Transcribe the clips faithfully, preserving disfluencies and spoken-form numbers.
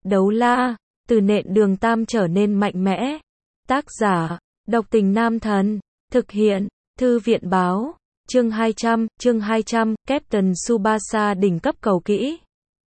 Đấu la, từ nện đường tam trở nên mạnh mẽ. Tác giả, Độc Tình Nam Thần. Thực hiện, Thư viện báo. Chương hai trăm, chương hai trăm, Captain Tsubasa đỉnh cấp cầu kỹ.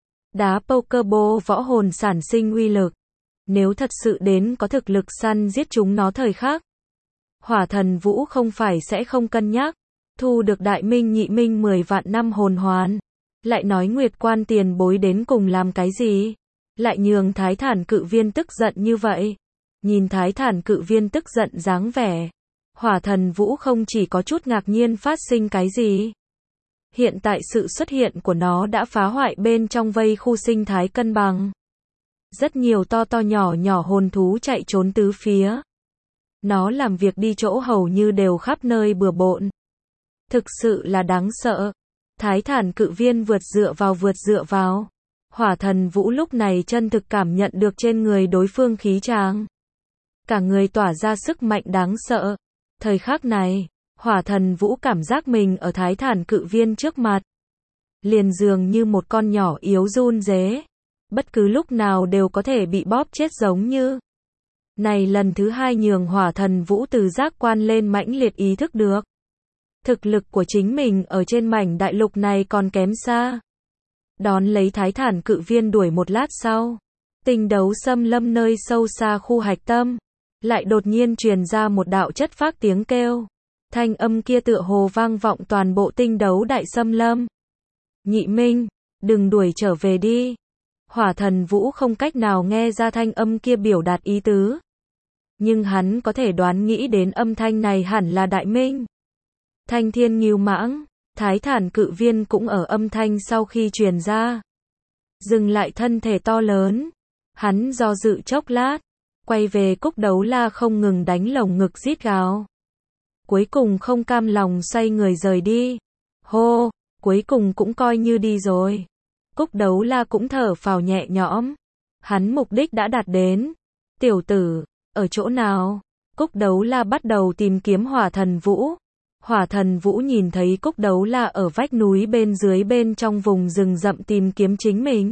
Đá Pokeball võ hồn sản sinh uy lực. Nếu thật sự đến có thực lực săn giết chúng nó thời khắc, Hỏa Thần Vũ không phải sẽ không cân nhắc. Thu được đại minh nhị minh mười vạn năm hồn hoàn. Lại nói Nguyệt Quan tiền bối đến cùng làm cái gì? Lại nhường Thái Thản Cự Viên tức giận như vậy. Nhìn Thái Thản Cự Viên tức giận dáng vẻ, Hỏa Thần Vũ không chỉ có chút ngạc nhiên phát sinh cái gì. Hiện tại sự xuất hiện của nó đã phá hoại bên trong vây khu sinh thái cân bằng. Rất nhiều to to nhỏ nhỏ hồn thú chạy trốn tứ phía. Nó làm việc đi chỗ hầu như đều khắp nơi bừa bộn. Thực sự là đáng sợ. Thái Thản Cự Viên vượt dựa vào vượt dựa vào. Hỏa Thần Vũ lúc này chân thực cảm nhận được trên người đối phương khí tràng. Cả người tỏa ra sức mạnh đáng sợ. Thời khắc này, Hỏa Thần Vũ cảm giác mình ở Thái Thản Cự Viên trước mặt. Liền dường như một con nhỏ yếu run rế. Bất cứ lúc nào đều có thể bị bóp chết giống như. Này lần thứ hai nhường Hỏa Thần Vũ từ giác quan lên mãnh liệt ý thức được. Thực lực của chính mình ở trên mảnh đại lục này còn kém xa. Đón lấy Thái Thản Cự Viên đuổi một lát sau. Tình đấu xâm lâm nơi sâu xa khu hạch tâm. Lại đột nhiên truyền ra một đạo chất phác tiếng kêu. Thanh âm kia tựa hồ vang vọng toàn bộ tinh đấu đại xâm lâm. Nhị Minh, đừng đuổi trở về đi. Hỏa Thần Vũ không cách nào nghe ra thanh âm kia biểu đạt ý tứ. Nhưng hắn có thể đoán nghĩ đến âm thanh này hẳn là Đại Minh. Thanh Thiên Ngưu Mãng, Thái Thản Cự Viên cũng ở âm thanh sau khi truyền ra. Dừng lại thân thể to lớn. Hắn do dự chốc lát. Quay về Cúc Đấu La không ngừng đánh lồng ngực rít gào. Cuối cùng không cam lòng xoay người rời đi. Hô, cuối cùng cũng coi như đi rồi. Cúc Đấu La cũng thở phào nhẹ nhõm. Hắn mục đích đã đạt đến. Tiểu tử, ở chỗ nào? Cúc Đấu La bắt đầu tìm kiếm Hỏa Thần Vũ. Hỏa Thần Vũ nhìn thấy Cúc Đấu La ở vách núi bên dưới bên trong vùng rừng rậm tìm kiếm chính mình.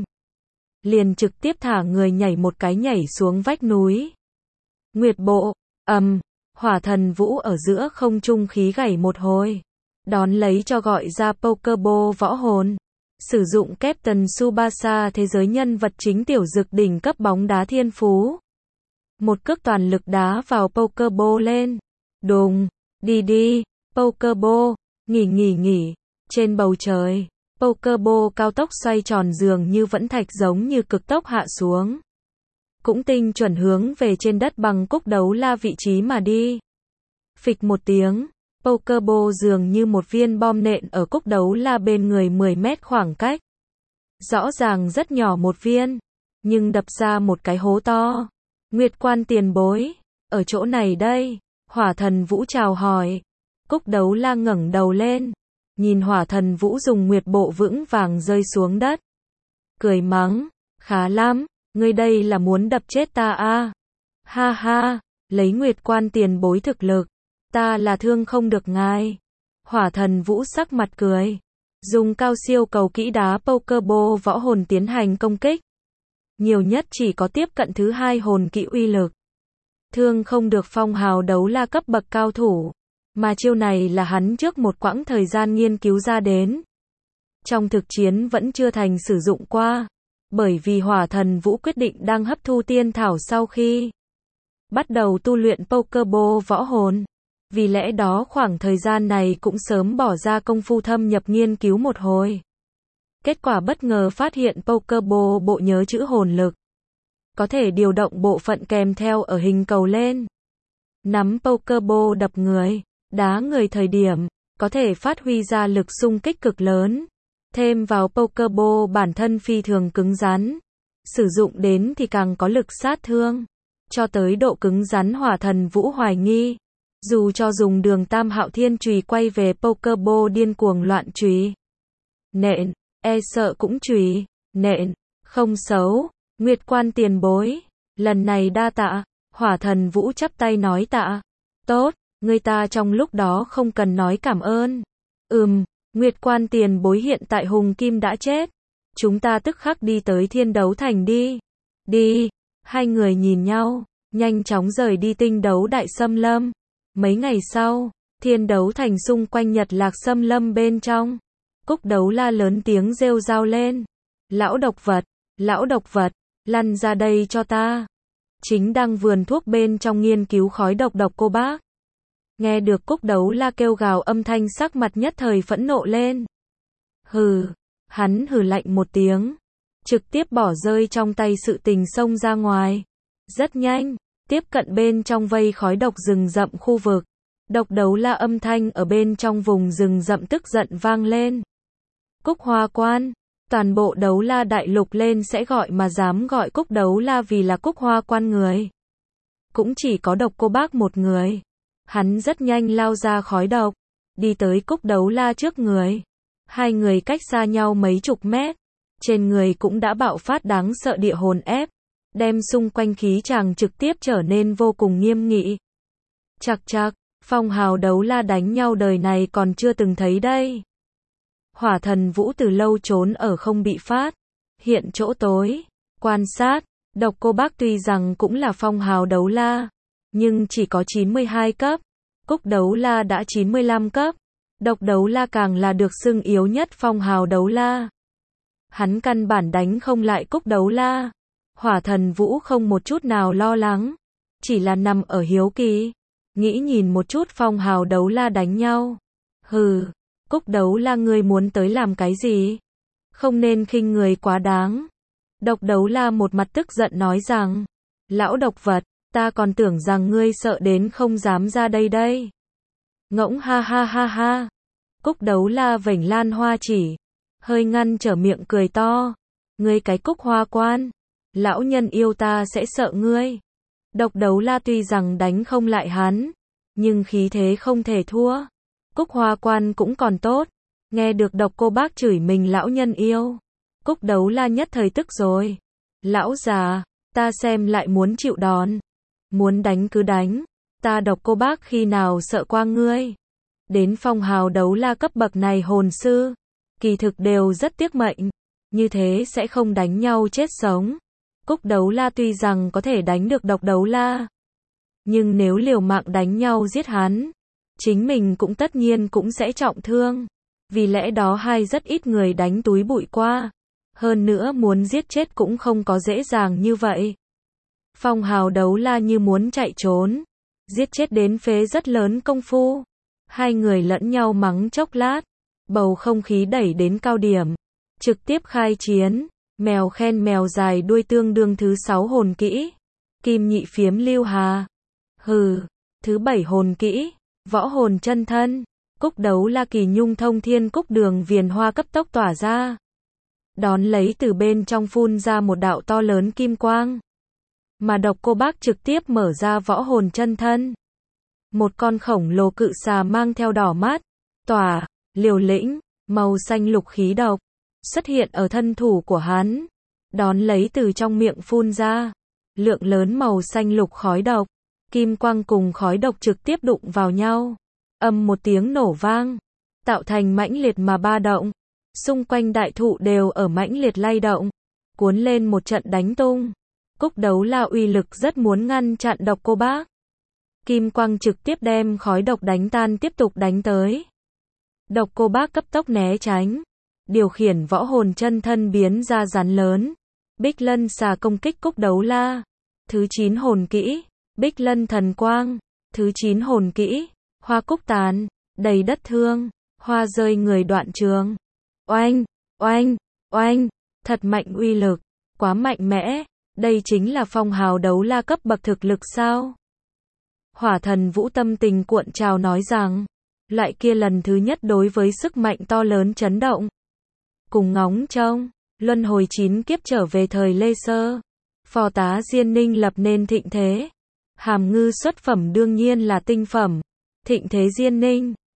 Liền trực tiếp thả người nhảy một cái nhảy xuống vách núi. Nguyệt bộ, ầm, um, Hỏa Thần Vũ ở giữa không trung khí gảy một hồi. Đón lấy cho gọi ra Pokeball võ hồn. Sử dụng Captain Tsubasa thế giới nhân vật chính tiểu dực đỉnh cấp bóng đá thiên phú. Một cước toàn lực đá vào Pokeball lên. Đùng, đi đi, Pokeball, nghỉ nghỉ nghỉ. Trên bầu trời, Pokeball cao tốc xoay tròn dường như vẫn thạch giống như cực tốc hạ xuống. Cũng tinh chuẩn hướng về trên đất bằng Cúc Đấu La vị trí mà đi. Phịch một tiếng, Pokeball dường như một viên bom nện ở Cúc Đấu La bên người mười mét khoảng cách. Rõ ràng rất nhỏ một viên, nhưng đập ra một cái hố to. Nguyệt Quan tiền bối, ở chỗ này đây. Hỏa Thần Vũ chào hỏi. Cúc Đấu La ngẩng đầu lên, nhìn Hỏa Thần Vũ dùng nguyệt bộ vững vàng rơi xuống đất. Cười mắng, khá lắm, ngươi đây là muốn đập chết ta à? Ha ha, lấy Nguyệt Quan tiền bối thực lực, ta là thương không được ngài. Hỏa Thần Vũ sắc mặt cười, dùng cao siêu cầu kỹ đá Pokeball võ hồn tiến hành công kích. Nhiều nhất chỉ có tiếp cận thứ hai hồn kỹ uy lực. Thương không được phong hào đấu la cấp bậc cao thủ. Mà chiêu này là hắn trước một quãng thời gian nghiên cứu ra đến. Trong thực chiến vẫn chưa thành sử dụng qua. Bởi vì Hỏa Thần Vũ quyết định đang hấp thu tiên thảo sau khi bắt đầu tu luyện Pokeball võ hồn. Vì lẽ đó khoảng thời gian này cũng sớm bỏ ra công phu thâm nhập nghiên cứu một hồi. Kết quả bất ngờ phát hiện Pokeball bộ nhớ chữ hồn lực. Có thể điều động bộ phận kèm theo ở hình cầu lên. Nắm Pokeball đập người, đá người thời điểm, có thể phát huy ra lực xung kích cực lớn. Thêm vào Pokeball bản thân phi thường cứng rắn. Sử dụng đến thì càng có lực sát thương. Cho tới độ cứng rắn Hỏa Thần Vũ hoài nghi. Dù cho dùng đường Tam Hạo Thiên Chùy quay về Pokeball điên cuồng loạn chùy nện, e sợ cũng chùy nện, không xấu. Nguyệt Quan tiền bối, lần này đa tạ. Hỏa Thần Vũ chắp tay nói tạ. Tốt, người ta trong lúc đó không cần nói cảm ơn. Ừm, Nguyệt Quan tiền bối hiện tại Hùng Kim đã chết. Chúng ta tức khắc đi tới Thiên Đấu Thành đi. Đi, hai người nhìn nhau, nhanh chóng rời đi tinh đấu đại xâm lâm. Mấy ngày sau, thiên đấu thành xung quanh Nhật Lạc xâm lâm bên trong. Cúc Đấu La lớn tiếng rêu rao lên. Lão độc vật, lão độc vật, lăn ra đây cho ta. Chính đang vườn thuốc bên trong nghiên cứu khói độc độc cô bác. Nghe được Cúc Đấu La kêu gào âm thanh sắc mặt nhất thời phẫn nộ lên. Hừ, hắn hừ lạnh một tiếng. Trực tiếp bỏ rơi trong tay sự tình xông ra ngoài. Rất nhanh, tiếp cận bên trong vây khói độc rừng rậm khu vực. Độc Đấu La âm thanh ở bên trong vùng rừng rậm tức giận vang lên. Cúc Hoa Quan, toàn bộ Đấu La đại lục lên sẽ gọi mà dám gọi Cúc Đấu La vì là Cúc Hoa Quan người. Cũng chỉ có độc cô bác một người. Hắn rất nhanh lao ra khói độc, đi tới Cúc Đấu La trước người. Hai người cách xa nhau mấy chục mét. Trên người cũng đã bạo phát đáng sợ địa hồn ép, đem xung quanh khí chàng trực tiếp trở nên vô cùng nghiêm nghị. Chạc chạc, phong hào Đấu La đánh nhau đời này còn chưa từng thấy đây. Hỏa Thần Vũ từ lâu trốn ở không bị phát hiện chỗ tối, quan sát. Độc cô bác tuy rằng cũng là phong hào Đấu La, nhưng chỉ có chín mươi hai cấp. Cúc Đấu La đã chín mươi lăm cấp. Độc Đấu La càng là được xưng yếu nhất phong hào Đấu La. Hắn căn bản đánh không lại Cúc Đấu La. Hỏa Thần Vũ không một chút nào lo lắng, chỉ là nằm ở hiếu kỳ, nghĩ nhìn một chút phong hào Đấu La đánh nhau. Hừ, Cúc Đấu La ngươi muốn tới làm cái gì? Không nên khinh người quá đáng. Độc Đấu La một mặt tức giận nói rằng, lão độc vật, ta còn tưởng rằng ngươi sợ đến không dám ra đây đây. Ngỗng ha ha ha ha. Cúc Đấu La vểnh lan hoa chỉ, hơi ngăn trở miệng cười to. Ngươi cái Cúc Hoa Quan, lão nhân yêu ta sẽ sợ ngươi. Độc Đấu La tuy rằng đánh không lại hắn, nhưng khí thế không thể thua. Cúc Hoa Quan cũng còn tốt. Nghe được độc cô bác chửi mình lão nhân yêu, Cúc Đấu La nhất thời tức rồi. Lão già, ta xem lại muốn chịu đòn. Muốn đánh cứ đánh, ta độc cô bác khi nào sợ qua ngươi. Đến phong hào Đấu La cấp bậc này hồn sư, kỳ thực đều rất tiếc mệnh, như thế sẽ không đánh nhau chết sống. Cúc Đấu La tuy rằng có thể đánh được độc Đấu La, nhưng nếu liều mạng đánh nhau giết hắn, chính mình cũng tất nhiên cũng sẽ trọng thương. Vì lẽ đó hai rất ít người đánh túi bụi qua. Hơn nữa muốn giết chết cũng không có dễ dàng như vậy. Phong hào Đấu La như muốn chạy trốn, giết chết đến phế rất lớn công phu. Hai người lẫn nhau mắng chốc lát, bầu không khí đẩy đến cao điểm, trực tiếp khai chiến. Mèo khen mèo dài đuôi tương đương thứ sáu hồn kỹ, kim nhị phiếm lưu hà. Hừ, thứ bảy hồn kỹ, võ hồn chân thân. Cúc Đấu La kỳ nhung thông thiên cúc đường viền hoa cấp tốc tỏa ra, đón lấy từ bên trong phun ra một đạo to lớn kim quang. Mà độc cô bác trực tiếp mở ra võ hồn chân thân. Một con khổng lồ cự xà mang theo đỏ mắt, tỏa, liều lĩnh, màu xanh lục khí độc, xuất hiện ở thân thủ của hắn. Đón lấy từ trong miệng phun ra, lượng lớn màu xanh lục khói độc, kim quang cùng khói độc trực tiếp đụng vào nhau. Âm một tiếng nổ vang, tạo thành mãnh liệt mà ba động. Xung quanh đại thụ đều ở mãnh liệt lay động, cuốn lên một trận đánh tung. Cúc Đấu La uy lực rất muốn ngăn chặn độc cô bác. Kim quang trực tiếp đem khói độc đánh tan tiếp tục đánh tới. Độc cô bác cấp tốc né tránh, điều khiển võ hồn chân thân biến ra rắn lớn. Bích Lân xà công kích Cúc Đấu La. Thứ chín hồn kỹ, Bích Lân thần quang. Thứ chín hồn kỹ, hoa cúc tàn, đầy đất thương, hoa rơi người đoạn trường. Oanh, oanh, oanh, thật mạnh uy lực, quá mạnh mẽ, đây chính là phong hào Đấu La cấp bậc thực lực sao? Hỏa Thần Vũ tâm tình cuộn trào nói rằng, loại kia lần thứ nhất đối với sức mạnh to lớn chấn động. Cùng ngóng trông, luân hồi chín kiếp trở về thời Lê Sơ, phò tá Diên Ninh lập nên thịnh thế. Hàm ngư xuất phẩm đương nhiên là tinh phẩm, thịnh thế Diên Ninh,